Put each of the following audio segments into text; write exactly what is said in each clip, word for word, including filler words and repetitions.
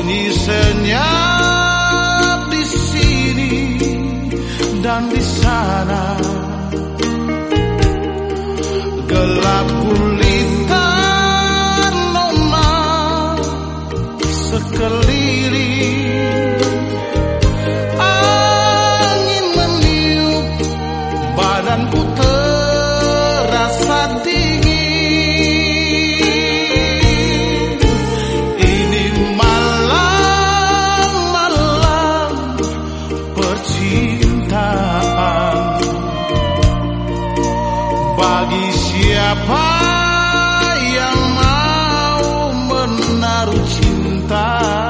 Sunyi senyap di sini dan di sana, gelap gulita nona sekeliling. Angin meniup, badanku terasa dingin. Ini malam-malam percintaan, bagi siapa yang mau menaruh cinta.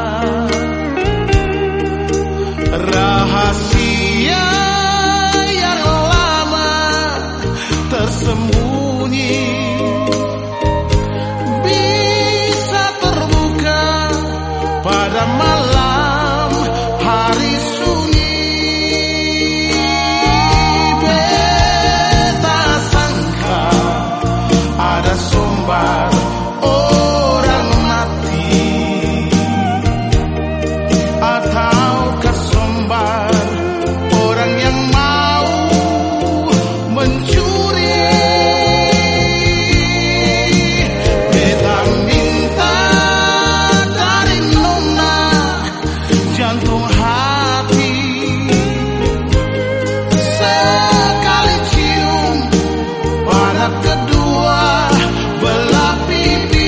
Rahasia yang lama tersembunyi bisa terbuka pada malam hari sunyi. Beta sangka ada sombar orang mati, ataukah sombar orang yang mau mencuri. Beta minta dari nona jantung hati, sekali cium pada kedua belah pipi.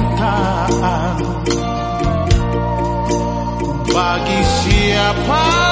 Bagi siapa